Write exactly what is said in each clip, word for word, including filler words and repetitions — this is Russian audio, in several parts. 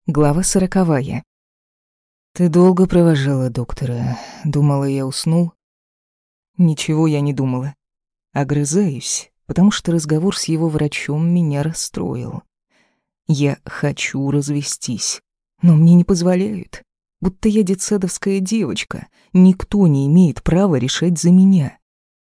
Глава сороковая. «Ты долго провожала доктора. Думала, я уснул?» Ничего я не думала. Огрызаюсь, потому что разговор с его врачом меня расстроил. Я хочу развестись, но мне не позволяют. Будто я детсадовская девочка. Никто не имеет права решать за меня.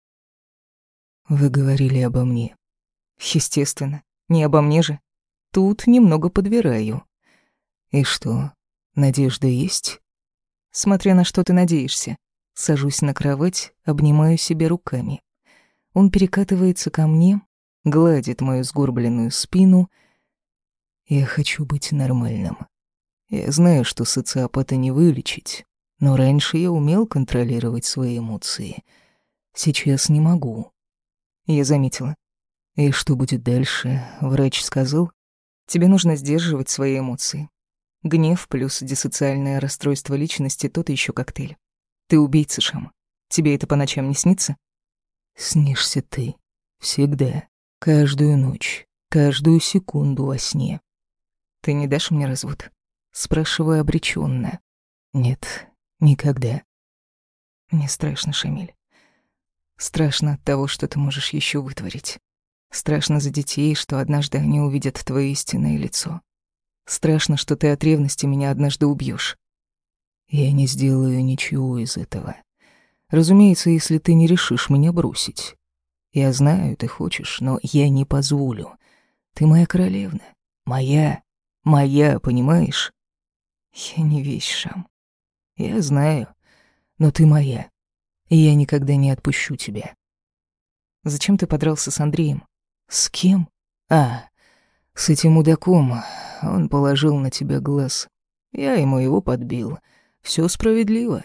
«Вы говорили обо мне». Естественно, не обо мне же. Тут немного подбираю. «И что, надежда есть?» Смотря на что ты надеешься. Сажусь на кровать, обнимаю себя руками. Он перекатывается ко мне, гладит мою сгорбленную спину. «Я хочу быть нормальным. Я знаю, что социопата не вылечить, но раньше я умел контролировать свои эмоции. Сейчас не могу». Я заметила. «И что будет дальше?» Врач сказал. «Тебе нужно сдерживать свои эмоции. Гнев плюс диссоциальное расстройство личности — тот еще коктейль. Ты убийца, Шам. Тебе это по ночам не снится?» «Снишься ты. Всегда. Каждую ночь. Каждую секунду во сне». «Ты не дашь мне развод?» Спрашиваю обречённо. «Нет, никогда». Мне страшно, Шамиль. Страшно от того, что ты можешь еще вытворить. Страшно за детей, что однажды они увидят твое истинное лицо. Страшно, что ты от ревности меня однажды убьешь. Я не сделаю ничего из этого. Разумеется, если ты не решишь меня бросить. Я знаю, ты хочешь, но я не позволю. Ты моя королевна. Моя. Моя, понимаешь? Я не вещь, Шам. Я знаю, но ты моя. И я никогда не отпущу тебя. Зачем ты подрался с Андреем? С кем? А, с этим мудаком. Он положил на тебя глаз. Я ему его подбил. Всё справедливо.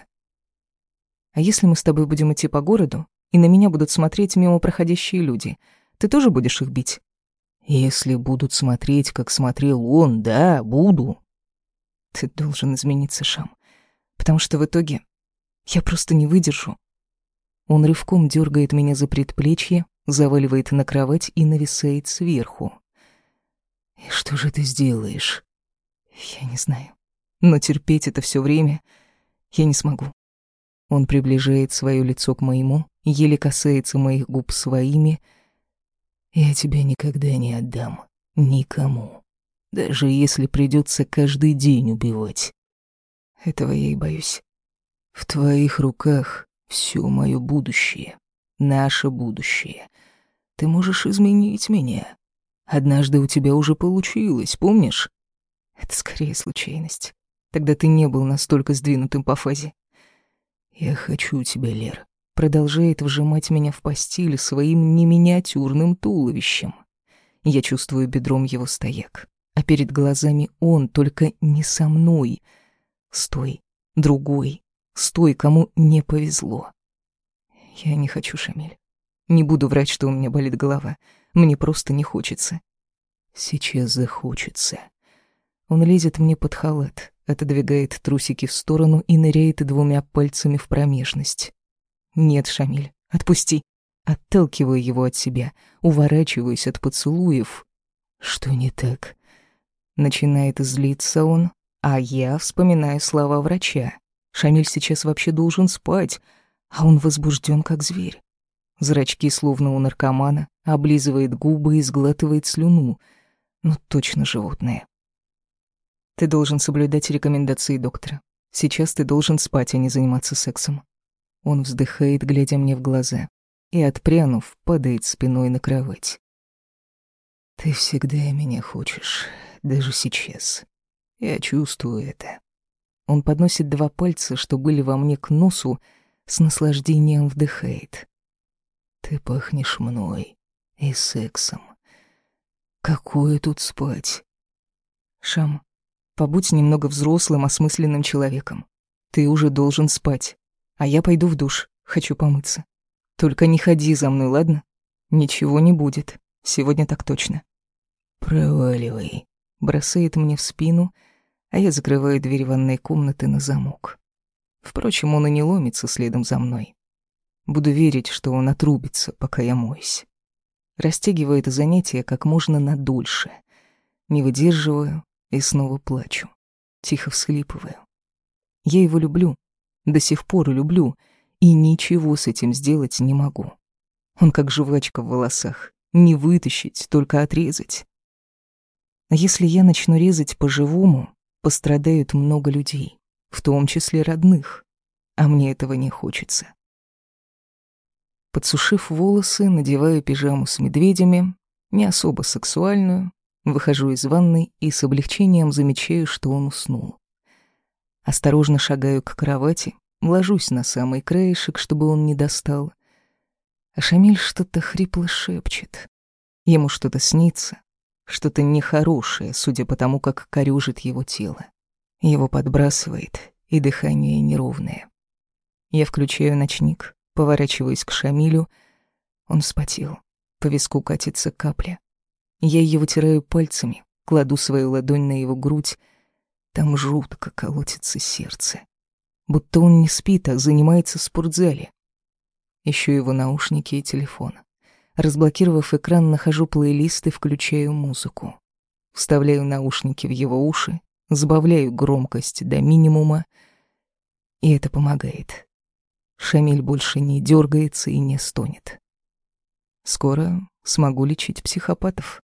А если мы с тобой будем идти по городу, и на меня будут смотреть мимо проходящие люди, ты тоже будешь их бить? Если будут смотреть, как смотрел он, да, буду. Ты должен измениться, Шам. Потому что в итоге я просто не выдержу. Он рывком дёргает меня за предплечье, заваливает на кровать и нависает сверху. «И что же ты сделаешь?» «Я не знаю. Но терпеть это всё время я не смогу». Он приближает своё лицо к моему, еле касается моих губ своими. «Я тебя никогда не отдам. Никому. Даже если придётся каждый день убивать». Этого я и боюсь. В твоих руках всё моё будущее. Наше будущее. Ты можешь изменить меня. Однажды у тебя уже получилось, помнишь? Это скорее случайность. Тогда ты не был настолько сдвинутым по фазе. Я хочу тебя, Лер. Продолжает вжимать меня в постель своим неминиатюрным туловищем. Я чувствую бедром его стояк. А перед глазами он, только не со мной. Стой, другой. Стой, кому не повезло. Я не хочу, Шамиль. Не буду врать, что у меня болит голова. Мне просто не хочется. Сейчас захочется. Он лезет мне под халат, отодвигает трусики в сторону и ныряет двумя пальцами в промежность. Нет, Шамиль, отпусти. Отталкиваю его от себя, уворачиваюсь от поцелуев. Что не так? Начинает злиться он, а я вспоминаю слова врача. Шамиль сейчас вообще должен спать, а он возбужден как зверь. Зрачки словно у наркомана, облизывает губы и сглатывает слюну. Ну, точно животное. Ты должен соблюдать рекомендации доктора. Сейчас ты должен спать, а не заниматься сексом. Он вздыхает, глядя мне в глаза, и, отпрянув, падает спиной на кровать. Ты всегда меня хочешь, даже сейчас. Я чувствую это. Он подносит два пальца, что были во мне, к носу, с наслаждением вдыхает. Ты пахнешь мной и сексом. Какое тут спать? Шам, побудь немного взрослым, осмысленным человеком. Ты уже должен спать, а я пойду в душ, хочу помыться. Только не ходи за мной, ладно? Ничего не будет, сегодня так точно. Проваливай, бросает мне в спину, а я закрываю дверь ванной комнаты на замок. Впрочем, он и не ломится следом за мной. Буду верить, что он отрубится, пока я моюсь. Растягиваю это занятие как можно надольше. Не выдерживаю и снова плачу. тихо всхлипываю. Я его люблю, до сих пор люблю, и ничего с этим сделать не могу. Он как жвачка в волосах, не вытащить, только отрезать. А если я начну резать по-живому, пострадают много людей, в том числе родных, а мне этого не хочется. Подсушив волосы, надеваю пижаму с медведями, не особо сексуальную, выхожу из ванной и с облегчением замечаю, что он уснул. Осторожно шагаю к кровати, ложусь на самый краешек, чтобы он не достал. А Шамиль что-то хрипло шепчет. Ему что-то снится, что-то нехорошее, судя по тому, как корёжит его тело. Его подбрасывает, и дыхание неровное. Я включаю ночник, поворачиваюсь к Шамилю. Он вспотел, по виску катится капля. Я ее вытираю пальцами, кладу свою ладонь на его грудь. Там жутко колотится сердце. Будто он не спит, а занимается в спортзале. Ищу его наушники и телефон. Разблокировав экран, нахожу плейлист и включаю музыку. Вставляю наушники в его уши, сбавляю громкость до минимума, и это помогает. Шамиль больше не дергается и не стонет. Скоро смогу лечить психопатов.